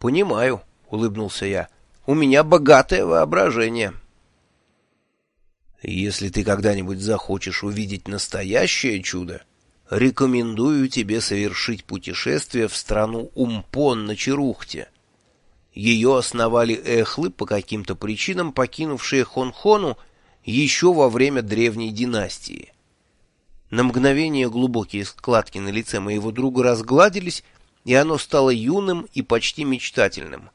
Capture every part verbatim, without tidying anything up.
Понимаю, — улыбнулся я. У меня богатое воображение. Если ты когда-нибудь захочешь увидеть настоящее чудо, рекомендую тебе совершить путешествие в страну Умпон на Черухте. Ее основали эхлы, по каким-то причинам покинувшие Хонхону еще во время древней династии. На мгновение глубокие складки на лице моего друга разгладились, и оно стало юным и почти мечтательным.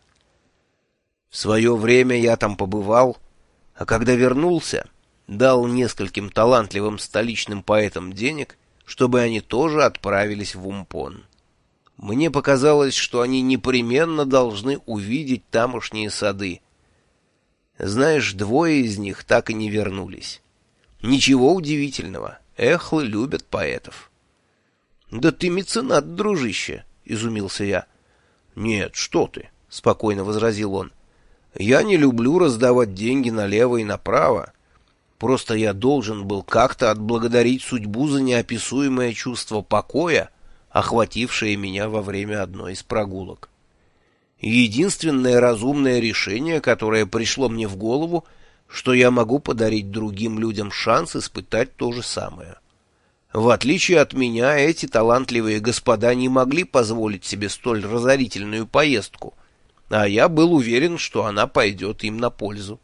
В свое время я там побывал, а когда вернулся, дал нескольким талантливым столичным поэтам денег, чтобы они тоже отправились в Умпон. Мне показалось, что они непременно должны увидеть тамошние сады. Знаешь, двое из них так и не вернулись. Ничего удивительного, эхлы любят поэтов. — Да ты меценат, дружище, — изумился я. — Нет, что ты, — спокойно возразил он. — Я не люблю раздавать деньги налево и направо. Просто я должен был как-то отблагодарить судьбу за неописуемое чувство покоя, охватившее меня во время одной из прогулок. Единственное разумное решение, которое пришло мне в голову, что я могу подарить другим людям шанс испытать то же самое. В отличие от меня, эти талантливые господа не могли позволить себе столь разорительную поездку, а я был уверен, что она пойдет им на пользу.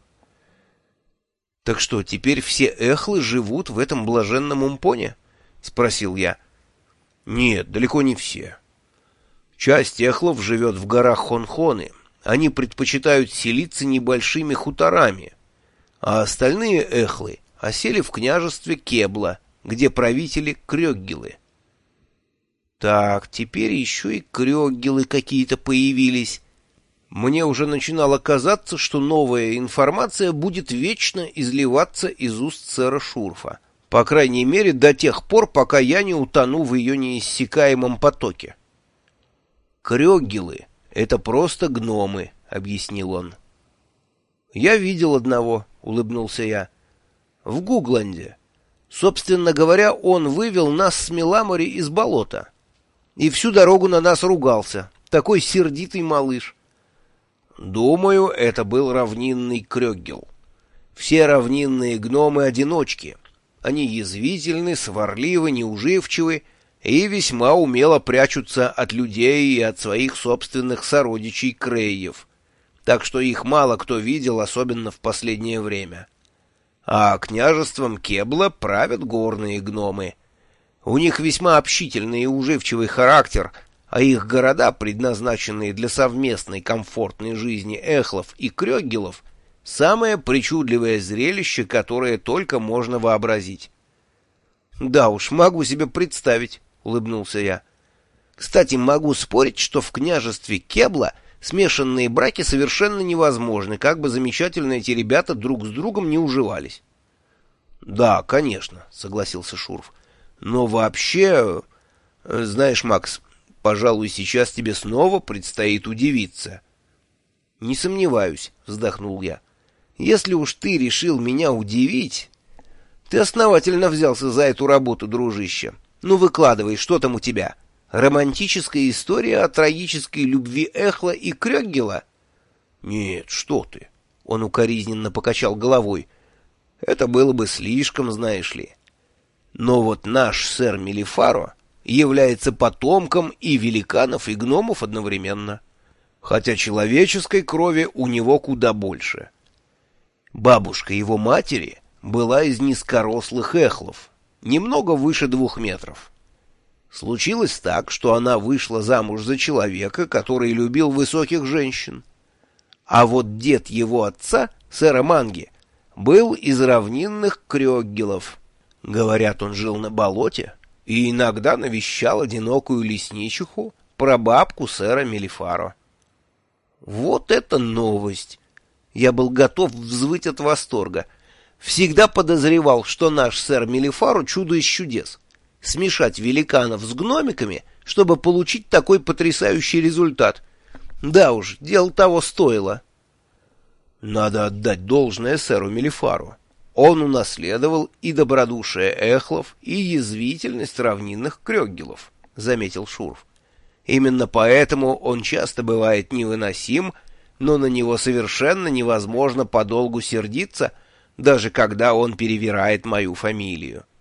— Так что, теперь все эхлы живут в этом блаженном Умпоне? — спросил я. — Нет, далеко не все. Часть эхлов живет в горах Хонхоны. Они предпочитают селиться небольшими хуторами, а остальные эхлы осели в княжестве Кебла, где правители крёггилы. Так, теперь еще и крёггилы какие-то появились. Мне уже начинало казаться, что новая информация будет вечно изливаться из уст сэра Шурфа. По крайней мере, до тех пор, пока я не утону в ее неиссякаемом потоке. «Крёггилы — это просто гномы», — объяснил он. «Я видел одного», — улыбнулся я. «В Гугланде. Собственно говоря, он вывел нас с Меламори из болота. И всю дорогу на нас ругался. Такой сердитый малыш». «Думаю, это был равнинный крёггил. Все равнинные гномы-одиночки. Они язвительны, сварливы, неуживчивы и весьма умело прячутся от людей и от своих собственных сородичей-крейев, так что их мало кто видел, особенно в последнее время. А княжеством Кебла правят горные гномы. У них весьма общительный и уживчивый характер, а их города, предназначенные для совместной комфортной жизни эхлов и крёггилов, самое причудливое зрелище, которое только можно вообразить. «Да уж, могу себе представить», — улыбнулся я. «Кстати, могу спорить, что в княжестве Кебла смешанные браки совершенно невозможны, как бы замечательно эти ребята друг с другом не уживались». «Да, конечно», — согласился Шурф. «Но вообще, знаешь, Макс, пожалуй, сейчас тебе снова предстоит удивиться». «Не сомневаюсь», — вздохнул я. «Если уж ты решил меня удивить, ты основательно взялся за эту работу, дружище. Ну, выкладывай, что там у тебя? Романтическая история о трагической любви Эхла и Крёггила?» «Нет, что ты!» — он укоризненно покачал головой. «Это было бы слишком, знаешь ли. Но вот наш сэр Мелифаро является потомком и великанов, и гномов одновременно, хотя человеческой крови у него куда больше. Бабушка его матери была из низкорослых эхлов, немного выше двух метров. Случилось так, что она вышла замуж за человека, который любил высоких женщин. А вот дед его отца, сэра Манги, был из равнинных крёггилов. Говорят, он жил на болоте и иногда навещал одинокую лесничиху, прабабку сэра Мелифаро. Вот это новость! Я был готов взвыть от восторга. Всегда подозревал, что наш сэр Мелифаро чудо из чудес. Смешать великанов с гномиками, чтобы получить такой потрясающий результат. Да уж, дело того стоило. Надо отдать должное сэру Мелифару. Он унаследовал и добродушие эхлов, и язвительность равнинных крёггилов, — заметил Шурф. Именно поэтому он часто бывает невыносим, но на него совершенно невозможно подолгу сердиться, даже когда он перевирает мою фамилию.